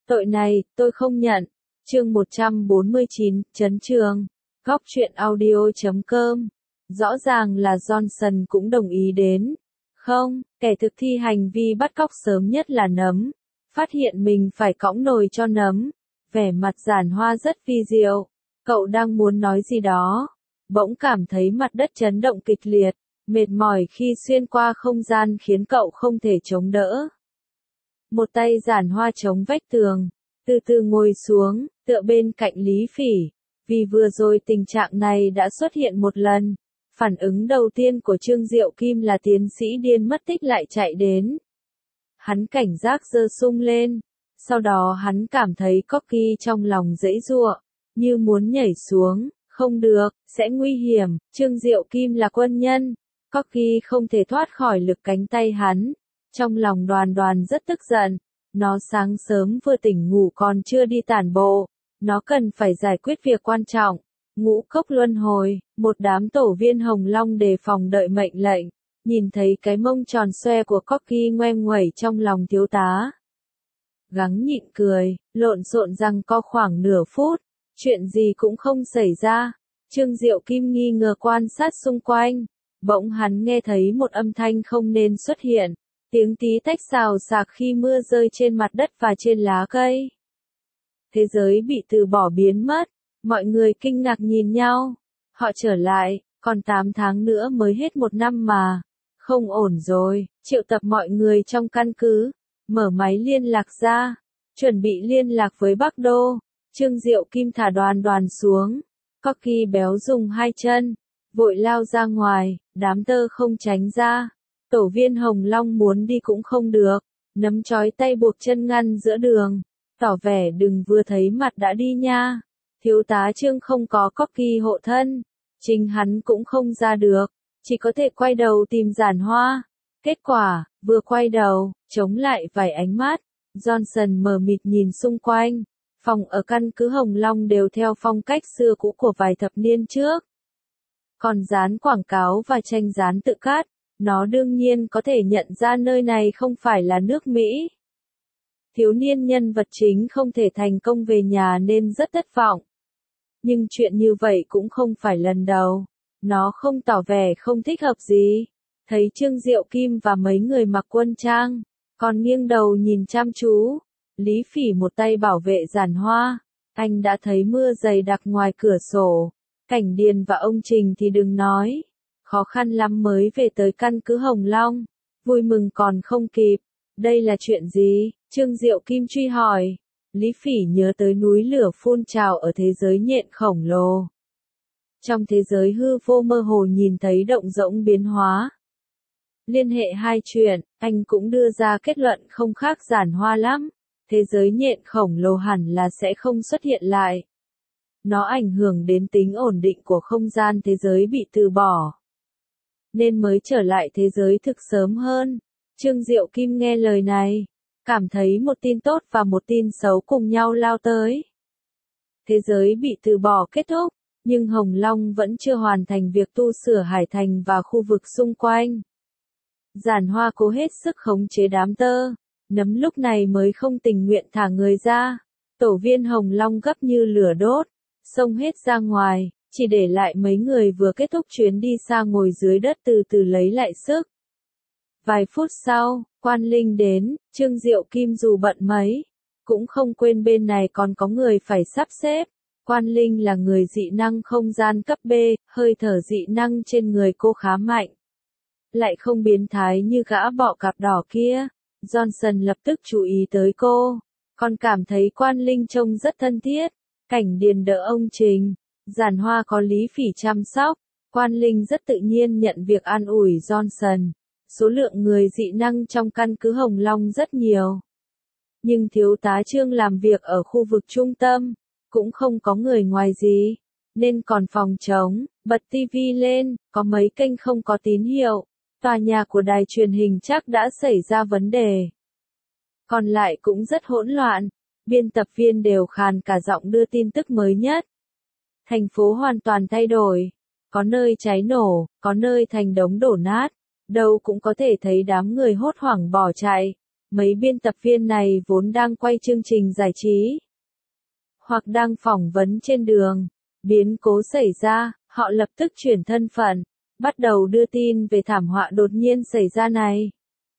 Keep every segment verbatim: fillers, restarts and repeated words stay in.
Tội này, tôi không nhận. Chương một trăm bốn mươi chín, Trấn Trường. Góc truyện audio chấm com. Rõ ràng là Johnson cũng đồng ý đến. Không, kẻ thực thi hành vi bắt cóc sớm nhất là Nấm. Phát hiện mình phải cõng nồi cho Nấm. Vẻ mặt Giản Hoa rất vi diệu. Cậu đang muốn nói gì đó. Bỗng cảm thấy mặt đất chấn động kịch liệt. Mệt mỏi khi xuyên qua không gian khiến cậu không thể chống đỡ. Một tay Giản Hoa chống vách tường. Từ từ ngồi xuống, tựa bên cạnh Lý Phỉ. Vì vừa rồi tình trạng này đã xuất hiện một lần. Phản ứng đầu tiên của Trương Diệu Kim là tiến sĩ điên mất tích lại chạy đến. Hắn cảnh giác giơ sung lên. Sau đó hắn cảm thấy Corky trong lòng giãy giụa, như muốn nhảy xuống. Không được, sẽ nguy hiểm. Trương Diệu Kim là quân nhân. Corky không thể thoát khỏi lực cánh tay hắn. Trong lòng Đoàn Đoàn rất tức giận. Nó sáng sớm vừa tỉnh ngủ còn chưa đi tản bộ. Nó cần phải giải quyết việc quan trọng. Ngũ cốc luân hồi, một đám tổ viên Hồng Long đề phòng đợi mệnh lệnh. Nhìn thấy cái mông tròn xoe của Corky ngoe nguẩy trong lòng thiếu tá. Gắng nhịn cười, lộn xộn răng co khoảng nửa phút. Chuyện gì cũng không xảy ra. Trương Diệu Kim nghi ngờ quan sát xung quanh. Bỗng hắn nghe thấy một âm thanh không nên xuất hiện. Tiếng tí tách xào xạc khi mưa rơi trên mặt đất và trên lá cây. Thế giới bị từ bỏ biến mất. Mọi người kinh ngạc nhìn nhau. Họ trở lại, còn tám tháng nữa mới hết một năm mà. Không ổn rồi, triệu tập mọi người trong căn cứ. Mở máy liên lạc ra. Chuẩn bị liên lạc với Bắc Đô. Trương Diệu Kim thả Đoàn Đoàn xuống. Corky béo dùng hai chân. Vội lao ra ngoài, đám tơ không tránh ra. Tổ viên Hồng Long muốn đi cũng không được. Nấm trói tay buộc chân ngăn giữa đường. Tỏ vẻ đừng vừa thấy mặt đã đi nha. Thiếu tá Trương không có Corky hộ thân. Chính hắn cũng không ra được. Chỉ có thể quay đầu tìm Giản Hoa. Kết quả, vừa quay đầu, chống lại vài ánh mắt. Johnson mờ mịt nhìn xung quanh. Phòng ở căn cứ Hồng Long đều theo phong cách xưa cũ của vài thập niên trước. Còn dán quảng cáo và tranh dán tự cắt. Nó đương nhiên có thể nhận ra nơi này không phải là nước Mỹ. Thiếu niên nhân vật chính không thể thành công về nhà nên rất thất vọng. Nhưng chuyện như vậy cũng không phải lần đầu. Nó không tỏ vẻ không thích hợp gì. Thấy Trương Diệu Kim và mấy người mặc quân trang, còn nghiêng đầu nhìn chăm chú. Lý Phỉ một tay bảo vệ Giản Hoa. Anh đã thấy mưa dày đặc ngoài cửa sổ. Cảnh Điền và ông Trình thì đừng nói. Khó khăn lắm mới về tới căn cứ Hồng Long. Vui mừng còn không kịp. Đây là chuyện gì? Trương Diệu Kim truy hỏi. Lý Phỉ nhớ tới núi lửa phun trào ở thế giới nhện khổng lồ. Trong thế giới hư vô mơ hồ nhìn thấy động rỗng biến hóa. Liên hệ hai chuyện, anh cũng đưa ra kết luận không khác Giản Hoa lắm. Thế giới nhện khổng lồ hẳn là sẽ không xuất hiện lại. Nó ảnh hưởng đến tính ổn định của không gian thế giới bị từ bỏ. Nên mới trở lại thế giới thực sớm hơn. Trương Diệu Kim nghe lời này. Cảm thấy một tin tốt và một tin xấu cùng nhau lao tới. Thế giới bị từ bỏ kết thúc. Nhưng Hồng Long vẫn chưa hoàn thành việc tu sửa hải thành và khu vực xung quanh. Giản Hoa cố hết sức khống chế đám tơ. Nấm lúc này mới không tình nguyện thả người ra. Tổ viên Hồng Long gấp như lửa đốt. Xông hết ra ngoài. Chỉ để lại mấy người vừa kết thúc chuyến đi xa ngồi dưới đất từ từ lấy lại sức. Vài phút sau, Quan Linh đến. Trương Diệu Kim dù bận mấy, cũng không quên bên này còn có người phải sắp xếp. Quan Linh là người dị năng không gian cấp B, hơi thở dị năng trên người cô khá mạnh. Lại không biến thái như gã bọ cạp đỏ kia. Johnson lập tức chú ý tới cô. Còn cảm thấy Quan Linh trông rất thân thiết. Cảnh Điền đỡ ông Trình. Giản Hoa có Lý Phỉ chăm sóc. Quan Linh rất tự nhiên nhận việc an ủi Johnson. Số lượng người dị năng trong căn cứ Hồng Long rất nhiều. Nhưng thiếu tá Trương làm việc ở khu vực trung tâm. Cũng không có người ngoài gì. Nên còn phòng trống, bật tivi lên, có mấy kênh không có tín hiệu. Tòa nhà của đài truyền hình chắc đã xảy ra vấn đề. Còn lại cũng rất hỗn loạn. Biên tập viên đều khàn cả giọng đưa tin tức mới nhất. Thành phố hoàn toàn thay đổi. Có nơi cháy nổ, có nơi thành đống đổ nát. Đâu cũng có thể thấy đám người hốt hoảng bỏ chạy. Mấy biên tập viên này vốn đang quay chương trình giải trí, hoặc đang phỏng vấn trên đường. Biến cố xảy ra, họ lập tức chuyển thân phận, bắt đầu đưa tin về thảm họa đột nhiên xảy ra này.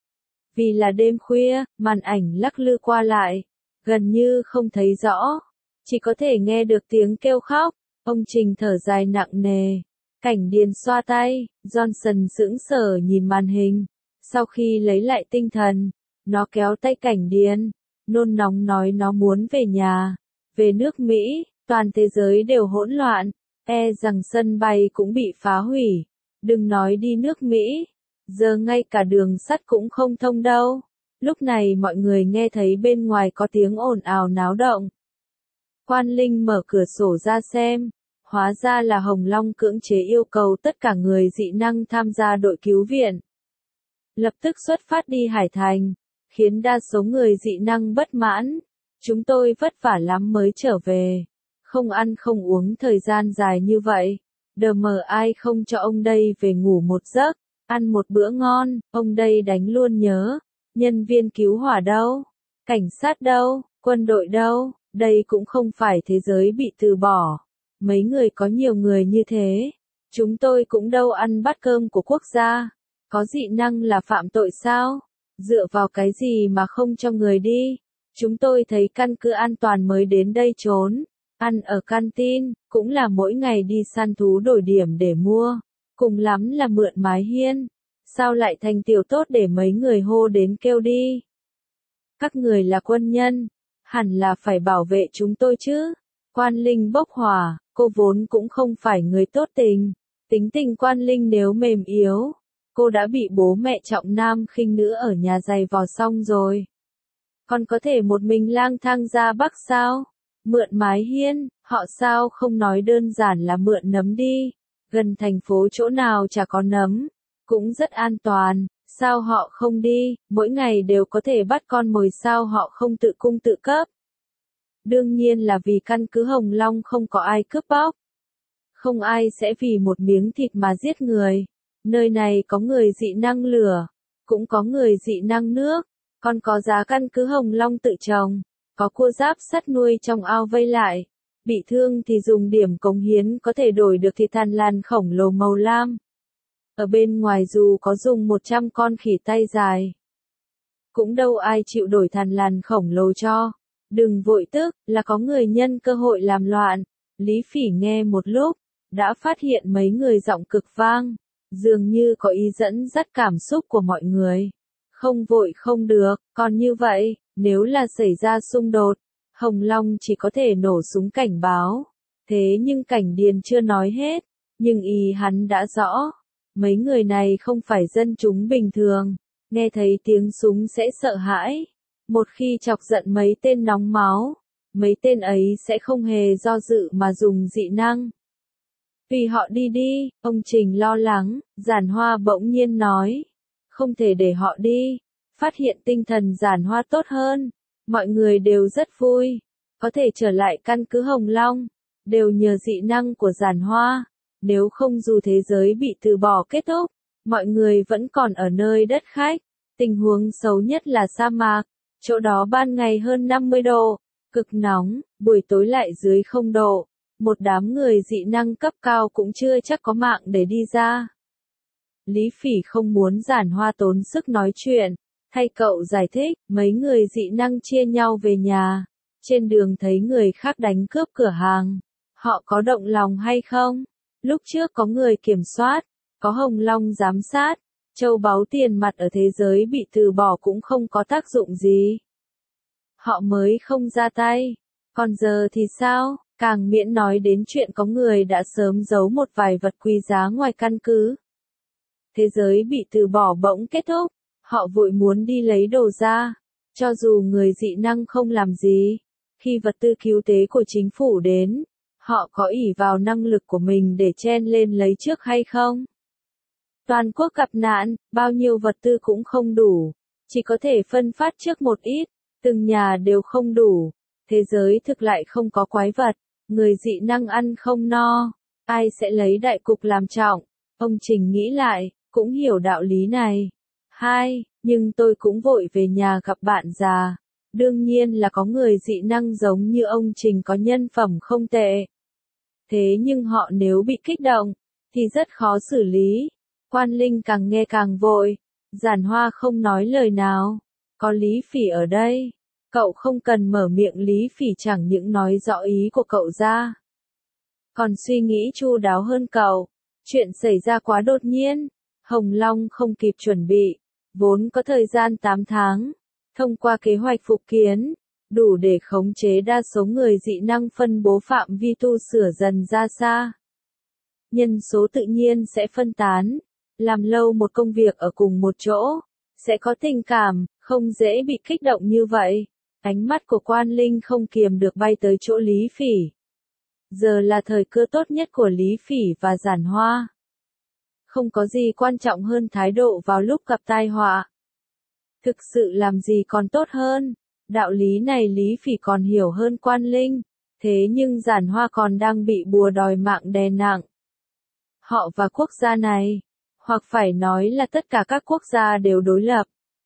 Vì là đêm khuya, màn ảnh lắc lư qua lại, gần như không thấy rõ, chỉ có thể nghe được tiếng kêu khóc. Ông Trình thở dài nặng nề. Cảnh Điền xoa tay, Johnson sững sờ nhìn màn hình. Sau khi lấy lại tinh thần, nó kéo tay Cảnh Điền, nôn nóng nói nó muốn về nhà, về nước Mỹ. Toàn thế giới đều hỗn loạn, e rằng sân bay cũng bị phá hủy. Đừng nói đi nước Mỹ, giờ ngay cả đường sắt cũng không thông đâu. Lúc này mọi người nghe thấy bên ngoài có tiếng ồn ào náo động. Quan Linh mở cửa sổ ra xem, hóa ra là Hồng Long cưỡng chế yêu cầu tất cả người dị năng tham gia đội cứu viện. Lập tức xuất phát đi Hải Thành, khiến đa số người dị năng bất mãn. Chúng tôi vất vả lắm mới trở về. Không ăn không uống thời gian dài như vậy. Đờ mờ ai không cho ông đây về ngủ một giấc, ăn một bữa ngon, ông đây đánh luôn nhớ. Nhân viên cứu hỏa đâu? Cảnh sát đâu? Quân đội đâu? Đây cũng không phải thế giới bị từ bỏ. Mấy người có nhiều người như thế. Chúng tôi cũng đâu ăn bát cơm của quốc gia. Có dị năng là phạm tội sao? Dựa vào cái gì mà không cho người đi? Chúng tôi thấy căn cứ an toàn mới đến đây trốn. Ăn ở canteen, cũng là mỗi ngày đi săn thú đổi điểm để mua. Cùng lắm là mượn mái hiên. Sao lại thành tiểu tốt để mấy người hô đến kêu đi? Các người là quân nhân, hẳn là phải bảo vệ chúng tôi chứ. Quan Linh bốc hỏa, cô vốn cũng không phải người tốt tình. Tính tình Quan Linh nếu mềm yếu, cô đã bị bố mẹ trọng nam khinh nữ ở nhà giày vò xong rồi. Còn có thể một mình lang thang ra Bắc sao? Mượn mái hiên, họ sao không nói đơn giản là mượn nấm đi. Gần thành phố chỗ nào chả có nấm, cũng rất an toàn, sao họ không đi, mỗi ngày đều có thể bắt con mồi sao họ không tự cung tự cấp. Đương nhiên là vì căn cứ Hồng Long không có ai cướp bóc. Không ai sẽ vì một miếng thịt mà giết người. Nơi này có người dị năng lửa, cũng có người dị năng nước, còn có giá căn cứ Hồng Long tự trồng, có cua giáp sắt nuôi trong ao vây lại. Bị thương thì dùng điểm cống hiến có thể đổi được thịt thằn lằn khổng lồ màu lam. Ở bên ngoài dù có dùng một trăm con khỉ tay dài, cũng đâu ai chịu đổi thằn lằn khổng lồ cho. Đừng vội tức, là có người nhân cơ hội làm loạn. Lý Phỉ nghe một lúc, đã phát hiện mấy người giọng cực vang, dường như có ý dẫn dắt cảm xúc của mọi người. Không vội không được, còn như vậy, nếu là xảy ra xung đột, Hồng Long chỉ có thể nổ súng cảnh báo. Thế nhưng Cảnh Điền chưa nói hết, nhưng ý hắn đã rõ. Mấy người này không phải dân chúng bình thường, nghe thấy tiếng súng sẽ sợ hãi. Một khi chọc giận mấy tên nóng máu, mấy tên ấy sẽ không hề do dự mà dùng dị năng. Vì họ đi đi, ông Trình lo lắng, Giản Hoa bỗng nhiên nói. Không thể để họ đi. Phát hiện tinh thần Giản Hoa tốt hơn. Mọi người đều rất vui. Có thể trở lại căn cứ Hồng Long. Đều nhờ dị năng của Giản Hoa. Nếu không dù thế giới bị từ bỏ kết thúc, mọi người vẫn còn ở nơi đất khách. Tình huống xấu nhất là sa mạc. Chỗ đó ban ngày hơn năm mươi độ, cực nóng, buổi tối lại dưới không độ. Một đám người dị năng cấp cao cũng chưa chắc có mạng để đi ra. Lý Phỉ không muốn Giản Hoa tốn sức nói chuyện, thay cậu giải thích, mấy người dị năng chia nhau về nhà. Trên đường thấy người khác đánh cướp cửa hàng. Họ có động lòng hay không? Lúc trước có người kiểm soát, có Hồng Long giám sát, châu báu tiền mặt ở thế giới bị từ bỏ cũng không có tác dụng gì. Họ mới không ra tay. Còn giờ thì sao? Càng miễn nói đến chuyện có người đã sớm giấu một vài vật quý giá ngoài căn cứ. Thế giới bị từ bỏ bỗng kết thúc, họ vội muốn đi lấy đồ ra. Cho dù người dị năng không làm gì, khi vật tư cứu tế của chính phủ đến, họ có ỷ vào năng lực của mình để chen lên lấy trước hay không? Toàn quốc gặp nạn, bao nhiêu vật tư cũng không đủ, chỉ có thể phân phát trước một ít, từng nhà đều không đủ. Thế giới thực lại không có quái vật, người dị năng ăn không no, ai sẽ lấy đại cục làm trọng? Ông Trình nghĩ lại, cũng hiểu đạo lý này. Hai, nhưng tôi cũng vội về nhà gặp bạn già. Đương nhiên là có người dị năng giống như ông Trình có nhân phẩm không tệ. Thế nhưng họ nếu bị kích động, thì rất khó xử lý. Quan Linh càng nghe càng vội. Giản Hoa không nói lời nào. Có Lý Phỉ ở đây. Cậu không cần mở miệng, Lý Phỉ chẳng những nói rõ ý của cậu ra, còn suy nghĩ chu đáo hơn cậu. Chuyện xảy ra quá đột nhiên. Hồng Long không kịp chuẩn bị. Vốn có thời gian tám tháng. Thông qua kế hoạch phục kiến, đủ để khống chế đa số người dị năng, phân bố phạm vi tu sửa dần ra xa. Nhân số tự nhiên sẽ phân tán. Làm lâu một công việc ở cùng một chỗ, sẽ có tình cảm, không dễ bị kích động như vậy. Ánh mắt của Quan Linh không kiềm được bay tới chỗ Lý Phỉ. Giờ là thời cơ tốt nhất của Lý Phỉ và Giản Hoa. Không có gì quan trọng hơn thái độ vào lúc gặp tai họa. Thực sự làm gì còn tốt hơn. Đạo lý này Lý Phỉ còn hiểu hơn Quan Linh. Thế nhưng Giản Hoa còn đang bị bùa đòi mạng đè nặng. Họ và quốc gia này, hoặc phải nói là tất cả các quốc gia đều đối lập.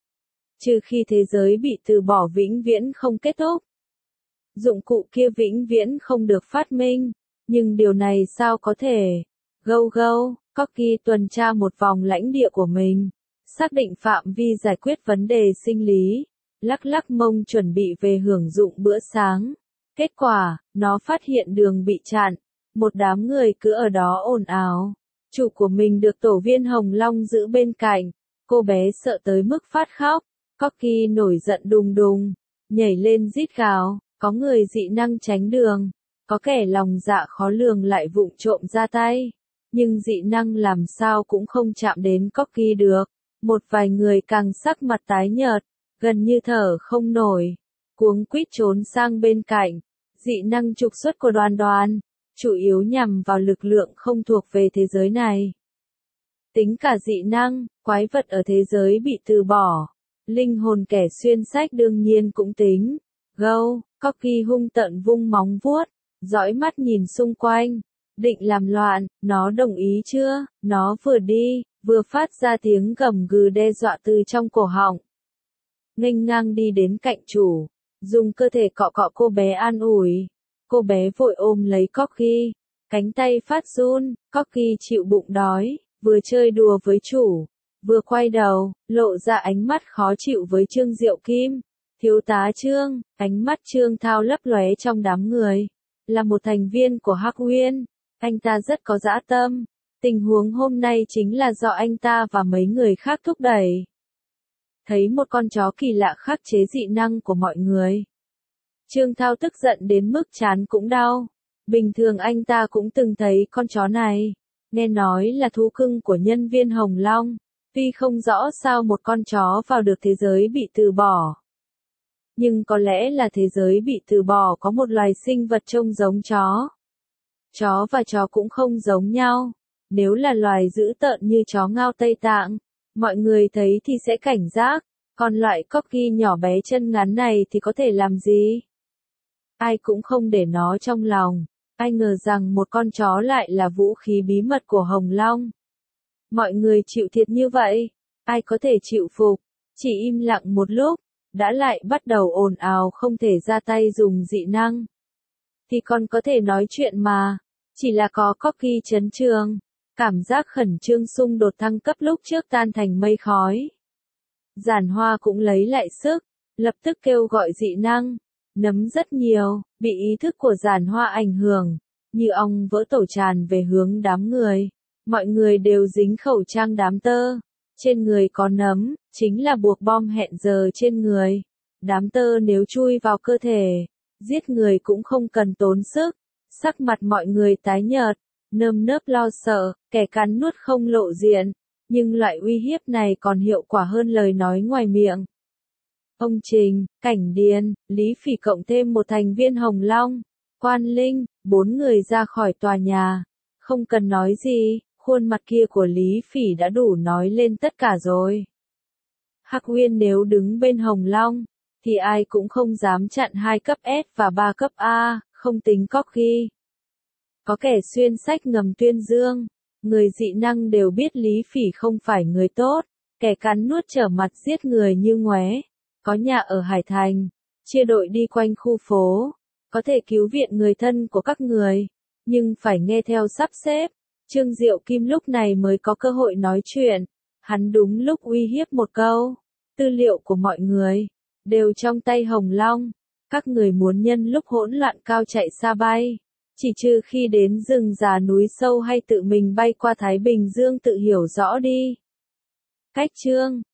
Trừ khi thế giới bị từ bỏ vĩnh viễn không kết thúc. Dụng cụ kia vĩnh viễn không được phát minh. Nhưng điều này sao có thể? Gâu gâu, Corky tuần tra một vòng lãnh địa của mình. Xác định phạm vi giải quyết vấn đề sinh lý. Lắc lắc mông chuẩn bị về hưởng dụng bữa sáng. Kết quả, nó phát hiện đường bị chặn. Một đám người cứ ở đó ồn ào. Chủ của mình được tổ viên Hồng Long giữ bên cạnh. Cô bé sợ tới mức phát khóc. Corky nổi giận đùng đùng. Nhảy lên rít gào. Có người dị năng tránh đường. Có kẻ lòng dạ khó lường lại vụng trộm ra tay. Nhưng dị năng làm sao cũng không chạm đến Corky được. Một vài người càng sắc mặt tái nhợt, gần như thở không nổi. Cuống quýt trốn sang bên cạnh. Dị năng trục xuất của Đoan Đoan, chủ yếu nhằm vào lực lượng không thuộc về thế giới này. Tính cả dị năng, quái vật ở thế giới bị từ bỏ. Linh hồn kẻ xuyên sách đương nhiên cũng tính. Gâu, Corky hung tợn vung móng vuốt, dõi mắt nhìn xung quanh. Định làm loạn, nó đồng ý chưa? Nó vừa đi, vừa phát ra tiếng gầm gừ đe dọa từ trong cổ họng. Nghênh ngang đi đến cạnh chủ, dùng cơ thể cọ cọ cô bé an ủi. Cô bé vội ôm lấy Corky, cánh tay phát run. Corky chịu bụng đói, vừa chơi đùa với chủ, vừa quay đầu, lộ ra ánh mắt khó chịu với Trương Diệu Kim. Thiếu tá Trương, ánh mắt Trương Thao lấp lóe trong đám người. Là một thành viên của Hắc Uyên, anh ta rất có dã tâm. Tình huống hôm nay chính là do anh ta và mấy người khác thúc đẩy. Thấy một con chó kỳ lạ khắc chế dị năng của mọi người, Trương Thao tức giận đến mức trán cũng đau. Bình thường anh ta cũng từng thấy con chó này, nghe nói là thú cưng của nhân viên Hồng Long. Tuy không rõ sao một con chó vào được thế giới bị từ bỏ. Nhưng có lẽ là thế giới bị từ bỏ có một loài sinh vật trông giống chó. Chó và chó cũng không giống nhau. Nếu là loài dữ tợn như chó ngao Tây Tạng, mọi người thấy thì sẽ cảnh giác. Còn loại Corky nhỏ bé chân ngắn này thì có thể làm gì? Ai cũng không để nó trong lòng. Ai ngờ rằng một con chó lại là vũ khí bí mật của Hồng Long. Mọi người chịu thiệt như vậy, ai có thể chịu phục? Chỉ im lặng một lúc, đã lại bắt đầu ồn ào không thể ra tay dùng dị năng. Thì còn có thể nói chuyện mà, chỉ là có Corky chấn trường. Cảm giác khẩn trương xung đột thăng cấp lúc trước tan thành mây khói. Giản Hoa cũng lấy lại sức, lập tức kêu gọi dị năng. Nấm rất nhiều, bị ý thức của Giản Hoa ảnh hưởng, như ong vỡ tổ tràn về hướng đám người. Mọi người đều dính khẩu trang đám tơ. Trên người có nấm, chính là buộc bom hẹn giờ trên người. Đám tơ nếu chui vào cơ thể, giết người cũng không cần tốn sức. Sắc mặt mọi người tái nhợt, nơm nớp lo sợ, kẻ cắn nuốt không lộ diện. Nhưng loại uy hiếp này còn hiệu quả hơn lời nói ngoài miệng. Ông Trình, Cảnh Điền, Lý Phỉ cộng thêm một thành viên Hồng Long, Quan Linh, bốn người ra khỏi tòa nhà. Không cần nói gì, khuôn mặt kia của Lý Phỉ đã đủ nói lên tất cả rồi. Hắc Uyên nếu đứng bên Hồng Long, thì ai cũng không dám chặn hai cấp S và ba cấp A, không tính Corky. Có kẻ xuyên sách ngầm tuyên dương, người dị năng đều biết Lý Phỉ không phải người tốt, kẻ cắn nuốt trở mặt giết người như ngoé, có nhà ở Hải Thành, chia đội đi quanh khu phố, có thể cứu viện người thân của các người, nhưng phải nghe theo sắp xếp. Trương Diệu Kim lúc này mới có cơ hội nói chuyện, hắn đúng lúc uy hiếp một câu, tư liệu của mọi người, đều trong tay Hồng Long, các người muốn nhân lúc hỗn loạn cao chạy xa bay, chỉ trừ khi đến rừng già núi sâu hay tự mình bay qua Thái Bình Dương tự hiểu rõ đi. Cách chương